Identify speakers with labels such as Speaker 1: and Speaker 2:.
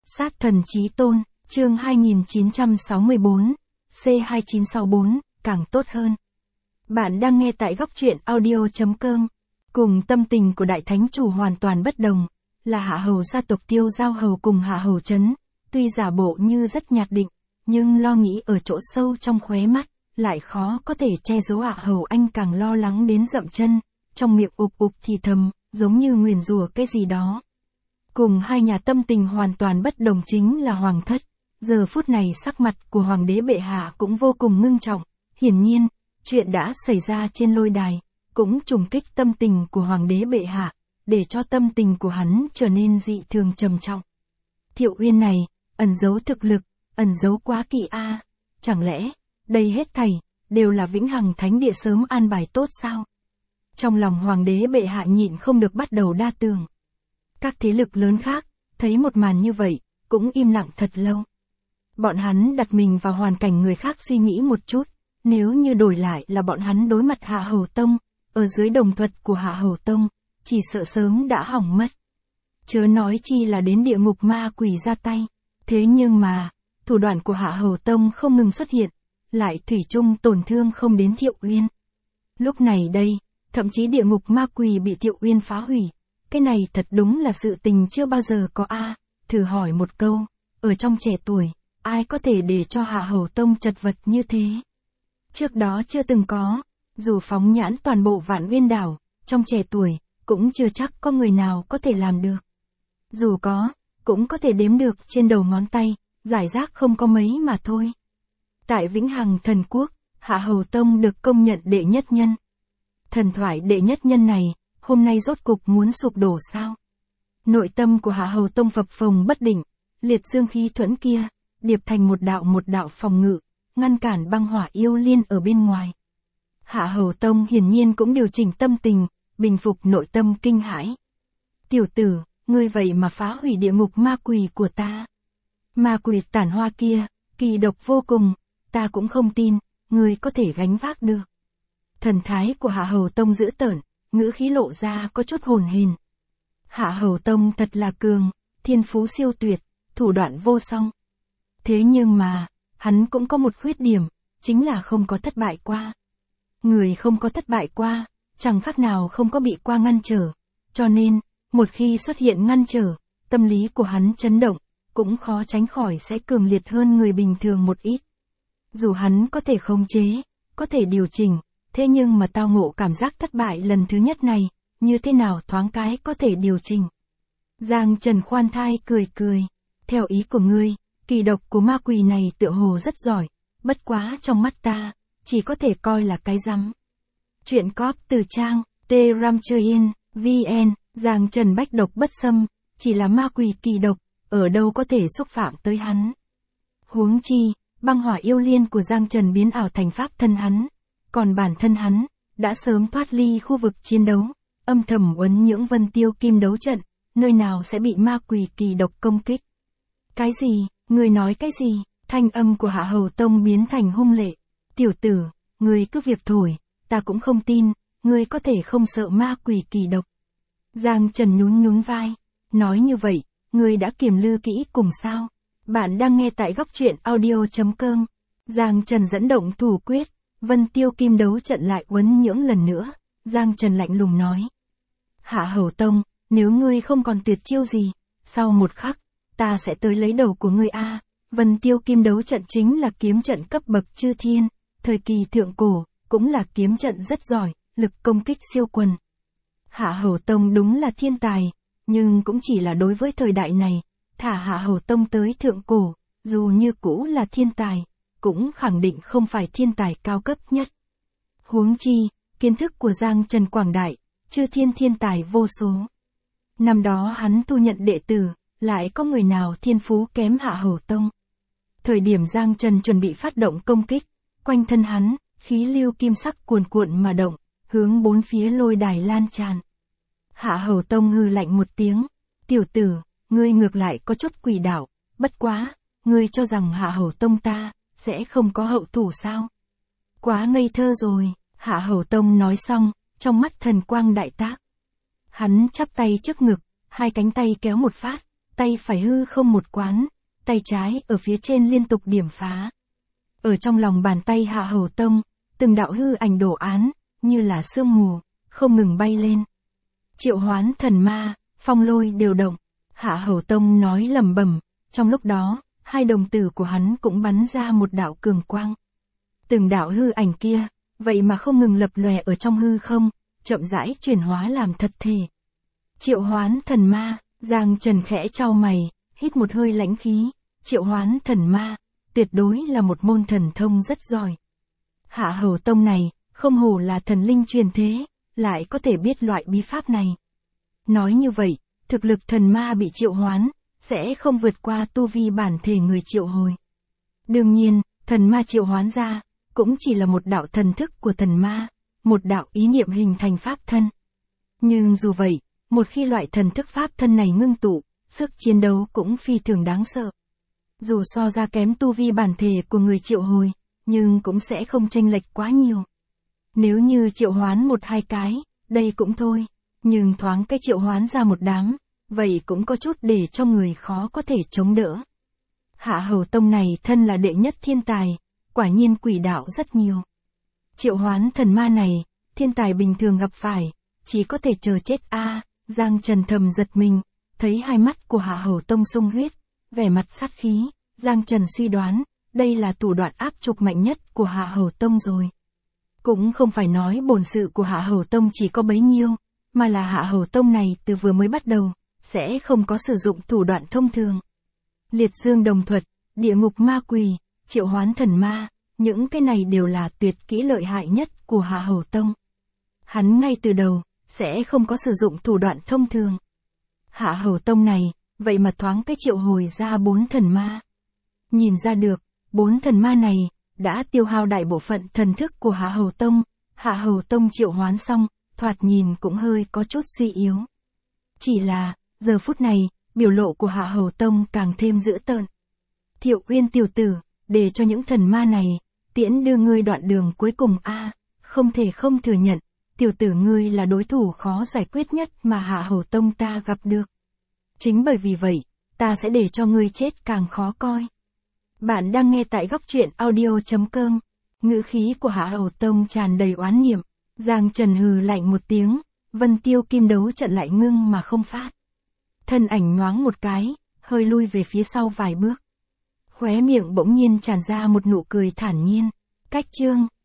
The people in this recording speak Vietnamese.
Speaker 1: Sát thần chí tôn, chương 2964, C2964, càng tốt hơn. Bạn đang nghe tại góc truyện audio.com. Cùng tâm tình của đại thánh chủ hoàn toàn bất đồng, là hạ hầu gia tộc Tiêu Giao Hầu cùng hạ hầu trấn, tuy giả bộ như rất nhạt định, nhưng lo nghĩ ở chỗ sâu trong khóe mắt, lại khó có thể che giấu hạ hầu anh càng lo lắng đến dậm chân, trong miệng ục ục thì thầm, giống như nguyền rủa cái gì đó. Cùng hai nhà tâm tình hoàn toàn bất đồng chính là hoàng thất. Giờ phút này sắc mặt của hoàng đế bệ hạ cũng vô cùng ngưng trọng. Hiển nhiên, chuyện đã xảy ra trên lôi đài, cũng trùng kích tâm tình của hoàng đế bệ hạ, để cho tâm tình của hắn trở nên dị thường trầm trọng. Thiệu Uyên này, ẩn giấu thực lực, ẩn giấu quá kỳ a. Chẳng lẽ, đây hết thảy, đều là vĩnh hằng thánh địa sớm an bài tốt sao? Trong lòng hoàng đế bệ hạ nhịn không được bắt đầu đa tưởng. Các thế lực lớn khác, thấy một màn như vậy, cũng im lặng thật lâu. Bọn hắn đặt mình vào hoàn cảnh người khác suy nghĩ một chút, nếu như đổi lại là bọn hắn đối mặt Hạ Hầu Tông, ở dưới đồng thuật của Hạ Hầu Tông, chỉ sợ sớm đã hỏng mất. Chớ nói chi là đến địa ngục ma quỷ ra tay. Thế nhưng mà, thủ đoạn của Hạ Hầu Tông không ngừng xuất hiện, lại thủy chung tổn thương không đến Thiệu Uyên. Lúc này đây, thậm chí địa ngục ma quỷ bị Thiệu Uyên phá hủy. Cái này thật đúng là sự tình chưa bao giờ có a. Thử hỏi một câu, ở trong trẻ tuổi, ai có thể để cho Hạ Hầu Tông chật vật như thế? Trước đó chưa từng có, dù phóng nhãn toàn bộ Vạn Uyên đảo, trong trẻ tuổi, cũng chưa chắc có người nào có thể làm được. Dù có, cũng có thể đếm được trên đầu ngón tay, giải rác không có mấy mà thôi. Tại Vĩnh Hằng Thần Quốc, Hạ Hầu Tông được công nhận đệ nhất nhân. Thần thoại đệ nhất nhân này, hôm nay rốt cục muốn sụp đổ sao? Nội tâm của Hạ Hầu Tông phập phồng bất định, liệt dương khí thuẫn kia, điệp thành một đạo phòng ngự, ngăn cản băng hỏa yêu liên ở bên ngoài. Hạ Hầu Tông hiển nhiên cũng điều chỉnh tâm tình, bình phục nội tâm kinh hãi. Tiểu tử, ngươi vậy mà phá hủy địa ngục ma quỷ của ta. Ma quỷ tản hoa kia, kỳ độc vô cùng, ta cũng không tin, ngươi có thể gánh vác được. Thần thái của Hạ Hầu Tông dữ tợn, ngữ khí lộ ra có chút hồn hển. Hạ Hầu Tông thật là cường, thiên phú siêu tuyệt, thủ đoạn vô song. Thế nhưng mà, hắn cũng có một khuyết điểm, chính là không có thất bại qua. Người không có thất bại qua, chẳng khác nào không có bị qua ngăn trở. Cho nên, một khi xuất hiện ngăn trở, tâm lý của hắn chấn động, cũng khó tránh khỏi sẽ cường liệt hơn người bình thường một ít. Dù hắn có thể khống chế, có thể điều chỉnh, thế nhưng mà tao ngộ cảm giác thất bại lần thứ nhất này, như thế nào thoáng cái có thể điều chỉnh. Giang Trần khoan thai cười. Theo ý của ngươi, kỳ độc của ma quỷ này tựa hồ rất giỏi, bất quá trong mắt ta, chỉ có thể coi là cái rắm. Chuyện cóp từ trang, tramchoin.vn, Giang Trần bách độc bất xâm, chỉ là ma quỷ kỳ độc, ở đâu có thể xúc phạm tới hắn. Huống chi, băng hỏa yêu liên của Giang Trần biến ảo thành pháp thân hắn. Còn bản thân hắn, đã sớm thoát ly khu vực chiến đấu, âm thầm uốn nhưỡng Vân Tiêu Kim đấu trận, nơi nào sẽ bị ma quỷ kỳ độc công kích. Cái gì, ngươi nói cái gì? Thanh âm của Hạ Hầu Tông biến thành hung lệ. Tiểu tử, ngươi cứ việc thổi, ta cũng không tin, ngươi có thể không sợ ma quỷ kỳ độc. Giang Trần nhún vai, nói như vậy, ngươi đã kiểm lư kỹ cùng sao? Bạn đang nghe tại góc truyện audio.com. Giang Trần dẫn động thủ quyết. Vân Tiêu Kim đấu trận lại uốn nhưỡng lần nữa, Giang Trần lạnh lùng nói. Hạ Hầu Tông, nếu ngươi không còn tuyệt chiêu gì, sau một khắc, ta sẽ tới lấy đầu của ngươi a. Vân Tiêu Kim đấu trận chính là kiếm trận cấp bậc chư thiên, thời kỳ thượng cổ, cũng là kiếm trận rất giỏi, lực công kích siêu quần. Hạ Hầu Tông đúng là thiên tài, nhưng cũng chỉ là đối với thời đại này, thả Hạ Hầu Tông tới thượng cổ, dù như cũ là thiên tài, cũng khẳng định không phải thiên tài cao cấp nhất. Huống chi, kiến thức của Giang Trần quảng đại, chư thiên tài vô số. Năm đó hắn thu nhận đệ tử, lại có người nào thiên phú kém Hạ Hầu Tông. Thời điểm Giang Trần chuẩn bị phát động công kích, quanh thân hắn, khí lưu kim sắc cuồn cuộn mà động, hướng bốn phía lôi đài lan tràn. Hạ Hầu Tông hừ lạnh một tiếng, tiểu tử, ngươi ngược lại có chút quỷ đạo, bất quá, ngươi cho rằng Hạ Hầu Tông ta sẽ không có hậu thủ sao? Quá ngây thơ rồi. Hạ Hầu Tông nói xong, trong mắt thần quang đại tác. Hắn chắp tay trước ngực, hai cánh tay kéo một phát, tay phải hư không một quán, tay trái ở phía trên liên tục điểm phá. Ở trong lòng bàn tay Hạ Hầu Tông, từng đạo hư ảnh đồ án, như là sương mù, không ngừng bay lên. Triệu hoán thần ma, phong lôi đều động. Hạ Hầu Tông nói lẩm bẩm, trong lúc đó, hai đồng tử của hắn cũng bắn ra một đạo cường quang. Từng đạo hư ảnh kia, vậy mà không ngừng lập lòe ở trong hư không, chậm rãi chuyển hóa làm thật thể. Triệu hoán thần ma, Giang Trần khẽ chau mày, hít một hơi lãnh khí, triệu hoán thần ma, tuyệt đối là một môn thần thông rất giỏi. Hạ Hầu Tông này, không hổ là thần linh truyền thế, lại có thể biết loại bí pháp này. Nói như vậy, thực lực thần ma bị triệu hoán, sẽ không vượt qua tu vi bản thể người triệu hồi. Đương nhiên, thần ma triệu hoán ra, cũng chỉ là một đạo thần thức của thần ma, một đạo ý niệm hình thành pháp thân. Nhưng dù vậy, một khi loại thần thức pháp thân này ngưng tụ, sức chiến đấu cũng phi thường đáng sợ. Dù so ra kém tu vi bản thể của người triệu hồi, nhưng cũng sẽ không chênh lệch quá nhiều. Nếu như triệu hoán một hai cái, đây cũng thôi, nhưng thoáng cái triệu hoán ra một đám, vậy cũng có chút để cho người khó có thể chống đỡ. Hạ Hầu Tông này thân là đệ nhất thiên tài, quả nhiên quỷ đạo rất nhiều. Triệu hoán thần ma này, thiên tài bình thường gặp phải, chỉ có thể chờ chết a. Giang Trần thầm giật mình, thấy hai mắt của Hạ Hầu Tông sung huyết, vẻ mặt sát khí, Giang Trần suy đoán, đây là thủ đoạn áp trục mạnh nhất của Hạ Hầu Tông rồi. Cũng không phải nói bổn sự của Hạ Hầu Tông chỉ có bấy nhiêu, mà là Hạ Hầu Tông này từ vừa mới bắt đầu, sẽ không có sử dụng thủ đoạn thông thường. Liệt dương đồng thuật, địa ngục ma quỷ, triệu hoán thần ma, những cái này đều là tuyệt kỹ lợi hại nhất của Hạ Hầu Tông. Hắn ngay từ đầu, sẽ không có sử dụng thủ đoạn thông thường. Hạ Hầu Tông này, vậy mà thoáng cái triệu hồi ra 4 thần ma. Nhìn ra được, 4 thần ma này, đã tiêu hao đại bộ phận thần thức của Hạ Hầu Tông. Hạ Hầu Tông triệu hoán xong, thoạt nhìn cũng hơi có chút suy yếu. Chỉ là, giờ phút này, biểu lộ của Hạ Hầu Tông càng thêm dữ tợn. Thiệu Uyên tiểu tử, để cho những thần ma này, tiễn đưa ngươi đoạn đường cuối cùng a. Không thể không thừa nhận, tiểu tử ngươi là đối thủ khó giải quyết nhất mà Hạ Hầu Tông ta gặp được. Chính bởi vì vậy, ta sẽ để cho ngươi chết càng khó coi. Bạn đang nghe tại góc truyện audio.com. Ngữ khí của Hạ Hầu Tông tràn đầy oán niệm. Giang Trần hừ lạnh một tiếng, Vân Tiêu Kim đấu trận lại ngưng mà không phát. Thân ảnh nhoáng một cái, hơi lui về phía sau vài bước. Khóe miệng bỗng nhiên tràn ra một nụ cười thản nhiên. Cách chương.